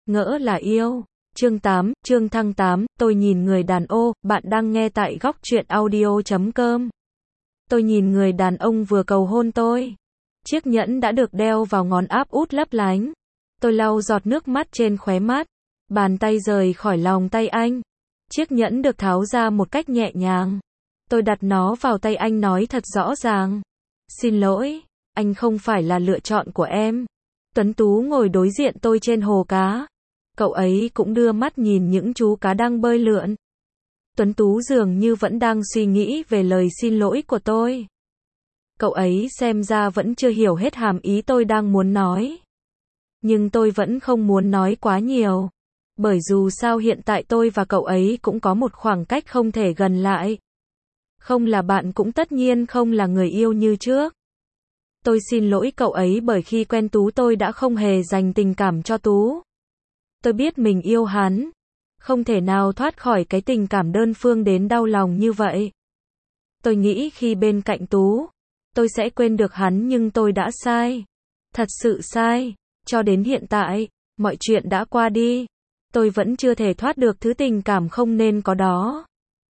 Ngỡ là yêu. Chương 8, chương thăng 8, tôi nhìn người đàn ô, bạn đang nghe tại góc truyện audio.com. Tôi nhìn người đàn ông vừa cầu hôn tôi. Chiếc nhẫn đã được đeo vào ngón áp út lấp lánh. Tôi lau giọt nước mắt trên khóe mắt. Bàn tay rời khỏi lòng tay anh. Chiếc nhẫn được tháo ra một cách nhẹ nhàng. Tôi đặt nó vào tay anh nói thật rõ ràng. Xin lỗi, anh không phải là lựa chọn của em. Tuấn Tú ngồi đối diện tôi trên hồ cá. Cậu ấy cũng đưa mắt nhìn những chú cá đang bơi lượn. Tuấn Tú dường như vẫn đang suy nghĩ về lời xin lỗi của tôi. Cậu ấy xem ra vẫn chưa hiểu hết hàm ý tôi đang muốn nói. Nhưng tôi vẫn không muốn nói quá nhiều. Bởi dù sao hiện tại tôi và cậu ấy cũng có một khoảng cách không thể gần lại. Không là bạn cũng tất nhiên không là người yêu như trước. Tôi xin lỗi cậu ấy bởi khi quen Tú tôi đã không hề dành tình cảm cho Tú. Tôi biết mình yêu hắn. Không thể nào thoát khỏi cái tình cảm đơn phương đến đau lòng như vậy. Tôi nghĩ khi bên cạnh Tú, tôi sẽ quên được hắn nhưng tôi đã sai. Thật sự sai. Cho đến hiện tại, mọi chuyện đã qua đi. Tôi vẫn chưa thể thoát được thứ tình cảm không nên có đó.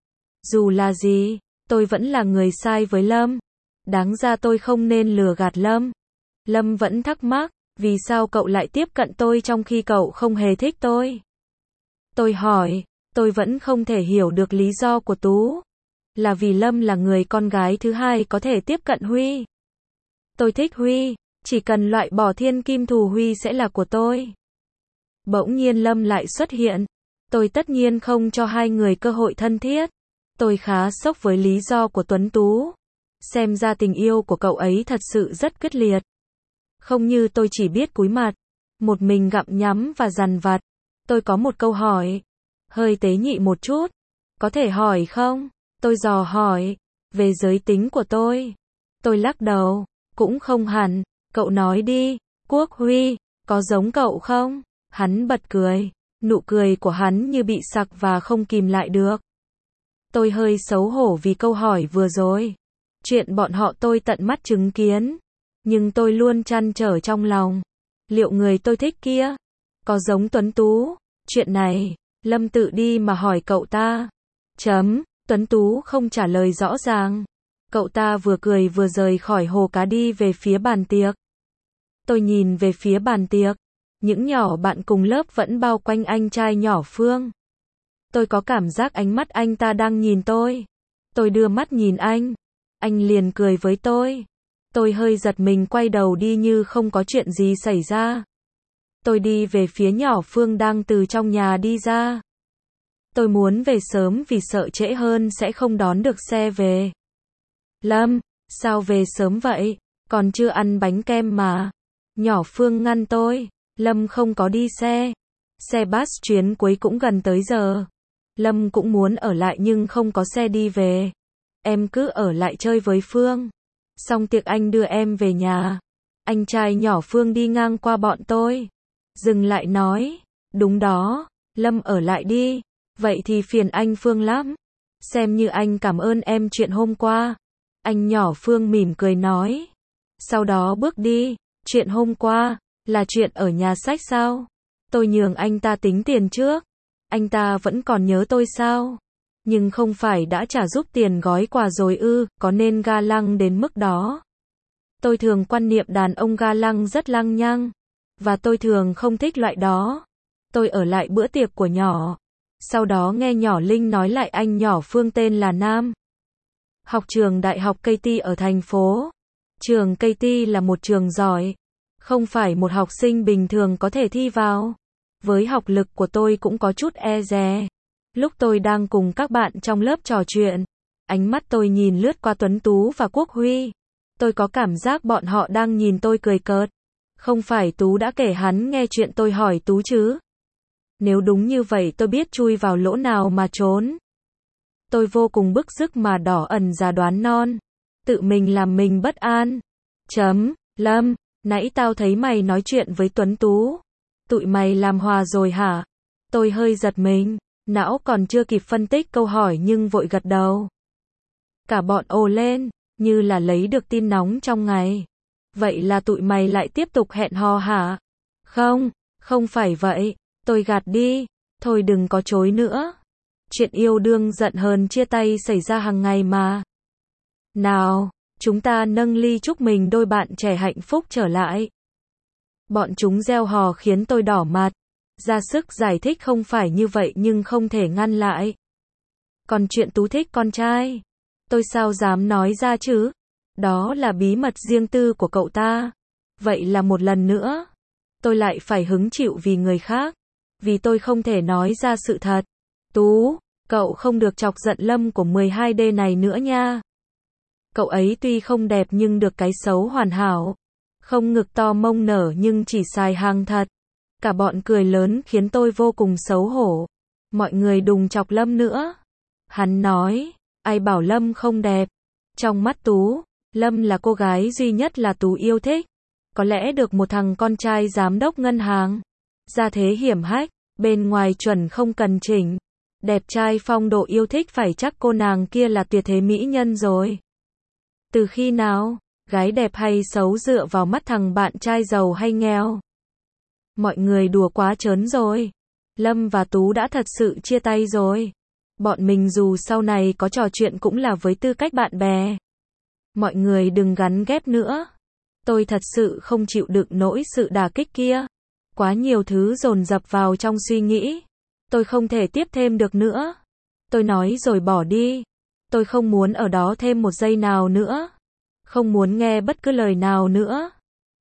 Dù là gì, tôi vẫn là người sai với Lâm. Đáng ra tôi không nên lừa gạt Lâm. Lâm vẫn thắc mắc, vì sao cậu lại tiếp cận tôi trong khi cậu không hề thích tôi? Tôi hỏi, tôi vẫn không thể hiểu được lý do của Tú. Là vì Lâm là người con gái thứ hai có thể tiếp cận Huy. Tôi thích Huy, chỉ cần loại bỏ thiên kim thù Huy sẽ là của tôi. Bỗng nhiên Lâm lại xuất hiện. Tôi tất nhiên không cho hai người cơ hội thân thiết. Tôi khá sốc với lý do của Tuấn Tú. Xem ra tình yêu của cậu ấy thật sự rất quyết liệt. Không như tôi chỉ biết cúi mặt, một mình gặm nhắm và dằn vặt. Tôi có một câu hỏi, hơi tế nhị một chút. Có thể hỏi không? Tôi dò hỏi, về giới tính của tôi. Tôi lắc đầu, cũng không hẳn. Cậu nói đi, Quốc Huy, có giống cậu không? Hắn bật cười, nụ cười của hắn như bị sặc và không kìm lại được. Tôi hơi xấu hổ vì câu hỏi vừa rồi. Chuyện bọn họ tôi tận mắt chứng kiến. Nhưng tôi luôn trăn trở trong lòng. Liệu người tôi thích kia có giống Tuấn Tú? Chuyện này, Lâm tự đi mà hỏi cậu ta. Tuấn Tú không trả lời rõ ràng. Cậu ta vừa cười vừa rời khỏi hồ cá đi về phía bàn tiệc. Tôi nhìn về phía bàn tiệc. Những nhỏ bạn cùng lớp vẫn bao quanh anh trai nhỏ Phương. Tôi có cảm giác ánh mắt anh ta đang nhìn tôi. Tôi đưa mắt nhìn anh. Anh liền cười với tôi. Tôi hơi giật mình quay đầu đi như không có chuyện gì xảy ra. Tôi đi về phía nhỏ Phương đang từ trong nhà đi ra. Tôi muốn về sớm vì sợ trễ hơn sẽ không đón được xe về. Lâm, sao về sớm vậy? Còn chưa ăn bánh kem mà. Nhỏ Phương ngăn tôi. Lâm không có đi xe. Xe bus chuyến cuối cũng gần tới giờ. Lâm cũng muốn ở lại nhưng không có xe đi về. Em cứ ở lại chơi với Phương. Xong tiệc anh đưa em về nhà. Anh trai nhỏ Phương đi ngang qua bọn tôi. Dừng lại nói. Đúng đó, Lâm ở lại đi. Vậy thì phiền anh Phương lắm. Xem như anh cảm ơn em chuyện hôm qua. Anh nhỏ Phương mỉm cười nói. Sau đó bước đi. Chuyện hôm qua, là chuyện ở nhà sách sao? Tôi nhường anh ta tính tiền trước. Anh ta vẫn còn nhớ tôi sao? Nhưng không phải đã trả giúp tiền gói quà rồi ư, có nên ga lăng đến mức đó. Tôi thường quan niệm đàn ông ga lăng rất lăng nhăng. Và tôi thường không thích loại đó. Tôi ở lại bữa tiệc của nhỏ. Sau đó nghe nhỏ Linh nói lại anh nhỏ Phương tên là Nam. Học trường Đại học KT ở thành phố. Trường KT là một trường giỏi. Không phải một học sinh bình thường có thể thi vào. Với học lực của tôi cũng có chút e dè. Lúc tôi đang cùng các bạn trong lớp trò chuyện, ánh mắt tôi nhìn lướt qua Tuấn Tú và Quốc Huy. Tôi có cảm giác bọn họ đang nhìn tôi cười cợt. Không phải Tú đã kể hắn nghe chuyện tôi hỏi Tú chứ? Nếu đúng như vậy tôi biết chui vào lỗ nào mà trốn. Tôi vô cùng bức rứt mà đỏ ẩn ra đoán non. Tự mình làm mình bất an. Lâm, nãy tao thấy mày nói chuyện với Tuấn Tú. Tụi mày làm hòa rồi hả? Tôi hơi giật mình. Não còn chưa kịp phân tích câu hỏi nhưng vội gật đầu. Cả bọn ồ lên, như là lấy được tin nóng trong ngày. Vậy là tụi mày lại tiếp tục hẹn hò hả? Không phải vậy. Tôi gạt đi. Thôi đừng có chối nữa. Chuyện yêu đương giận hờn chia tay xảy ra hàng ngày mà. Nào, chúng ta nâng ly chúc mừng đôi bạn trẻ hạnh phúc trở lại. Bọn chúng reo hò khiến tôi đỏ mặt. Ra sức giải thích không phải như vậy nhưng không thể ngăn lại. Còn chuyện Tú thích con trai, tôi sao dám nói ra chứ? Đó là bí mật riêng tư của cậu ta. Vậy là một lần nữa, tôi lại phải hứng chịu vì người khác. Vì tôi không thể nói ra sự thật. Tú, cậu không được chọc giận Lâm của 12D này nữa nha. Cậu ấy tuy không đẹp nhưng được cái xấu hoàn hảo. Không ngực to mông nở nhưng chỉ xài hàng thật. Cả bọn cười lớn khiến tôi vô cùng xấu hổ. Mọi người đùng chọc Lâm nữa. Hắn nói, ai bảo Lâm không đẹp. Trong mắt Tú, Lâm là cô gái duy nhất là Tú yêu thích. Có lẽ được một thằng con trai giám đốc ngân hàng. Gia thế hiểm hách, bên ngoài chuẩn không cần chỉnh. Đẹp trai phong độ yêu thích phải chắc cô nàng kia là tuyệt thế mỹ nhân rồi. Từ khi nào, gái đẹp hay xấu dựa vào mắt thằng bạn trai giàu hay nghèo? Mọi người đùa quá trớn rồi. Lâm và Tú đã thật sự chia tay rồi. Bọn mình dù sau này có trò chuyện cũng là với tư cách bạn bè. Mọi người đừng gắn ghép nữa. Tôi thật sự không chịu đựng nổi sự đả kích kia. Quá nhiều thứ dồn dập vào trong suy nghĩ. Tôi không thể tiếp thêm được nữa. Tôi nói rồi bỏ đi. Tôi không muốn ở đó thêm một giây nào nữa. Không muốn nghe bất cứ lời nào nữa.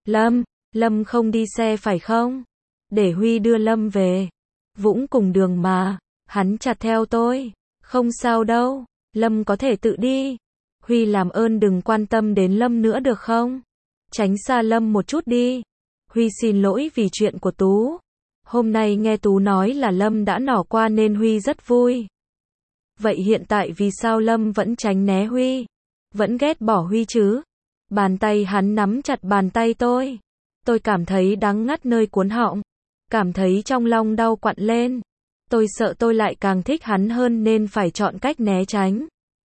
Lâm không đi xe phải không? Để Huy đưa Lâm về. Vũng cùng đường mà. Hắn chặt theo tôi. Không sao đâu. Lâm có thể tự đi. Huy làm ơn đừng quan tâm đến Lâm nữa được không? Tránh xa Lâm một chút đi. Huy xin lỗi vì chuyện của Tú. Hôm nay nghe Tú nói là Lâm đã nỏ qua nên Huy rất vui. Vậy hiện tại vì sao Lâm vẫn tránh né Huy? Vẫn ghét bỏ Huy chứ? Bàn tay hắn nắm chặt bàn tay tôi. Tôi cảm thấy đắng ngắt nơi cuốn họng. Cảm thấy trong lòng đau quặn lên. Tôi sợ tôi lại càng thích hắn hơn nên phải chọn cách né tránh.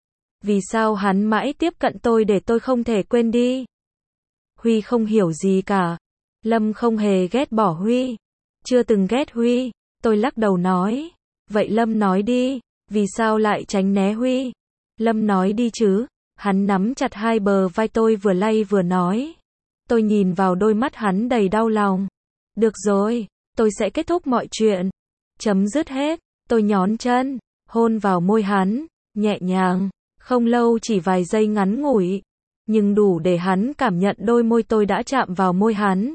Vì sao hắn mãi tiếp cận tôi để tôi không thể quên đi? Huy không hiểu gì cả. Lâm không hề ghét bỏ Huy. Chưa từng ghét Huy. Tôi lắc đầu nói. Vậy Lâm nói đi. Vì sao lại tránh né Huy? Lâm nói đi chứ. Hắn nắm chặt hai bờ vai tôi vừa lay vừa nói. Tôi nhìn vào đôi mắt hắn đầy đau lòng. Được rồi, tôi sẽ kết thúc mọi chuyện. Chấm dứt hết. Tôi nhón chân, hôn vào môi hắn, nhẹ nhàng. Không lâu, chỉ vài giây ngắn ngủi. Nhưng đủ để hắn cảm nhận đôi môi tôi đã chạm vào môi hắn.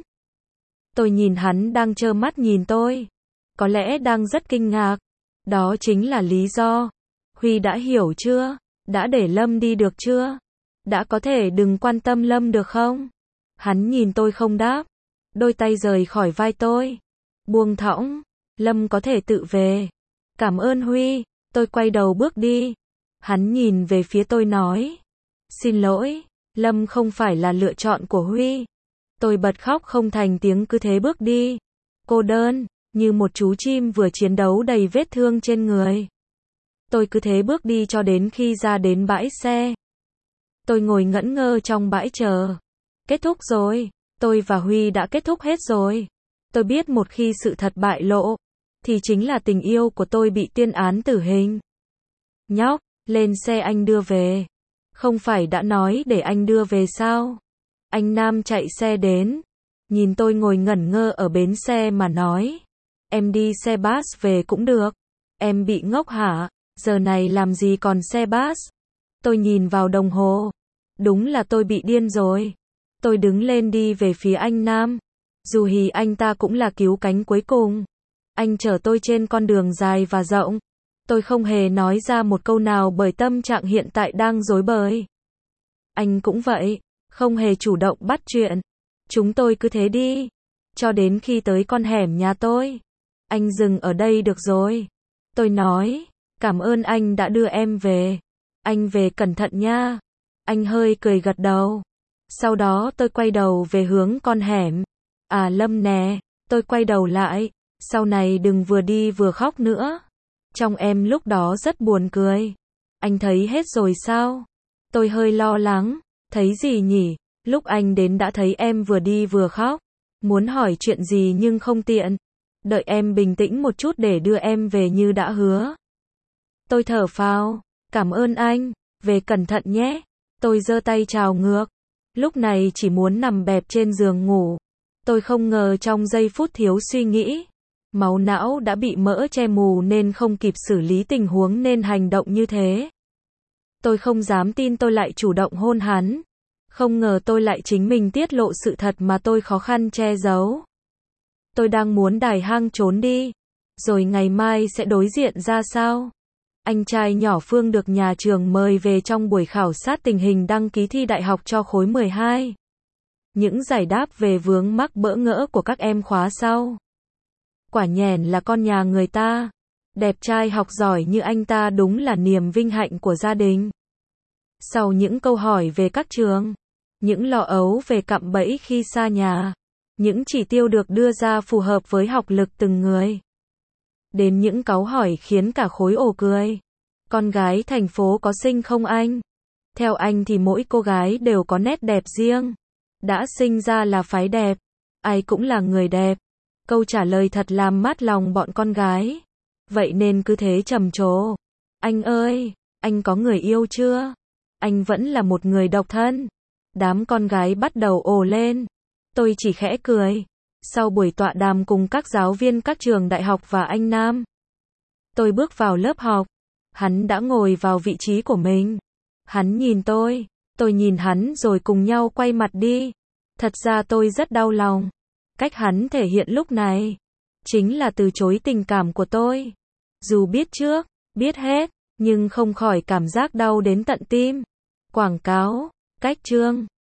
Tôi nhìn hắn đang trơ mắt nhìn tôi. Có lẽ đang rất kinh ngạc. Đó chính là lý do. Huy đã hiểu chưa? Đã để Lâm đi được chưa? Đã có thể đừng quan tâm Lâm được không? Hắn nhìn tôi không đáp. Đôi tay rời khỏi vai tôi. Buông thõng. Lâm có thể tự về. Cảm ơn Huy. Tôi quay đầu bước đi. Hắn nhìn về phía tôi nói. Xin lỗi. Lâm không phải là lựa chọn của Huy. Tôi bật khóc không thành tiếng cứ thế bước đi. Cô đơn, như một chú chim vừa chiến đấu đầy vết thương trên người. Tôi cứ thế bước đi cho đến khi ra đến bãi xe. Tôi ngồi ngẩn ngơ trong bãi chờ. Kết thúc rồi. Tôi và Huy đã kết thúc hết rồi. Tôi biết một khi sự thật bại lộ, thì chính là tình yêu của tôi bị tuyên án tử hình. Nhóc, lên xe anh đưa về. Không phải đã nói để anh đưa về sao? Anh Nam chạy xe đến. Nhìn tôi ngồi ngẩn ngơ ở bến xe mà nói. Em đi xe bus về cũng được. Em bị ngốc hả? Giờ này làm gì còn xe bus? Tôi nhìn vào đồng hồ. Đúng là tôi bị điên rồi. Tôi đứng lên đi về phía anh Nam. Dù hì anh ta cũng là cứu cánh cuối cùng. Anh chở tôi trên con đường dài và rộng. Tôi không hề nói ra một câu nào bởi tâm trạng hiện tại đang rối bời. Anh cũng vậy, không hề chủ động bắt chuyện. Chúng tôi cứ thế đi. Cho đến khi tới con hẻm nhà tôi. Anh dừng ở đây được rồi. Tôi nói, cảm ơn anh đã đưa em về. Anh về cẩn thận nha. Anh hơi cười gật đầu. Sau đó tôi quay đầu về hướng con hẻm. À Lâm nè, tôi quay đầu lại. Sau này đừng vừa đi vừa khóc nữa. Trong em lúc đó rất buồn cười. Anh thấy hết rồi sao? Tôi hơi lo lắng. Thấy gì nhỉ? Lúc anh đến đã thấy em vừa đi vừa khóc. Muốn hỏi chuyện gì nhưng không tiện. Đợi em bình tĩnh một chút để đưa em về như đã hứa. Tôi thở phào, cảm ơn anh, về cẩn thận nhé. Tôi giơ tay chào ngược. Lúc này chỉ muốn nằm bẹp trên giường ngủ. Tôi không ngờ trong giây phút thiếu suy nghĩ, máu não đã bị mỡ che mù nên không kịp xử lý tình huống nên hành động như thế. Tôi không dám tin tôi lại chủ động hôn hắn. Không ngờ tôi lại chính mình tiết lộ sự thật mà tôi khó khăn che giấu. Tôi đang muốn đài hang trốn đi. Rồi ngày mai sẽ đối diện ra sao? Anh trai nhỏ Phương được nhà trường mời về trong buổi khảo sát tình hình đăng ký thi đại học cho khối 12. Những giải đáp về vướng mắc bỡ ngỡ của các em khóa sau. Quả nhèn là con nhà người ta. Đẹp trai học giỏi như anh ta đúng là niềm vinh hạnh của gia đình. Sau những câu hỏi về các trường, những lo âu về cạm bẫy khi xa nhà, những chỉ tiêu được đưa ra phù hợp với học lực từng người, đến những cáu hỏi khiến cả khối ồ cười. Con gái thành phố có xinh không anh? Theo anh thì mỗi cô gái đều có nét đẹp riêng. Đã sinh ra là phái đẹp, ai cũng là người đẹp. Câu trả lời thật làm mát lòng bọn con gái. Vậy nên cứ thế trầm trồ. Anh ơi, anh có người yêu chưa? Anh vẫn là một người độc thân. Đám con gái bắt đầu ồ lên. Tôi chỉ khẽ cười. Sau buổi tọa đàm cùng các giáo viên các trường đại học và anh Nam, tôi bước vào lớp học. Hắn đã ngồi vào vị trí của mình. Hắn nhìn tôi nhìn hắn rồi cùng nhau quay mặt đi. Thật ra tôi rất đau lòng. Cách hắn thể hiện lúc này chính là từ chối tình cảm của tôi. Dù biết trước, biết hết, nhưng không khỏi cảm giác đau đến tận tim. Quảng cáo, cách chương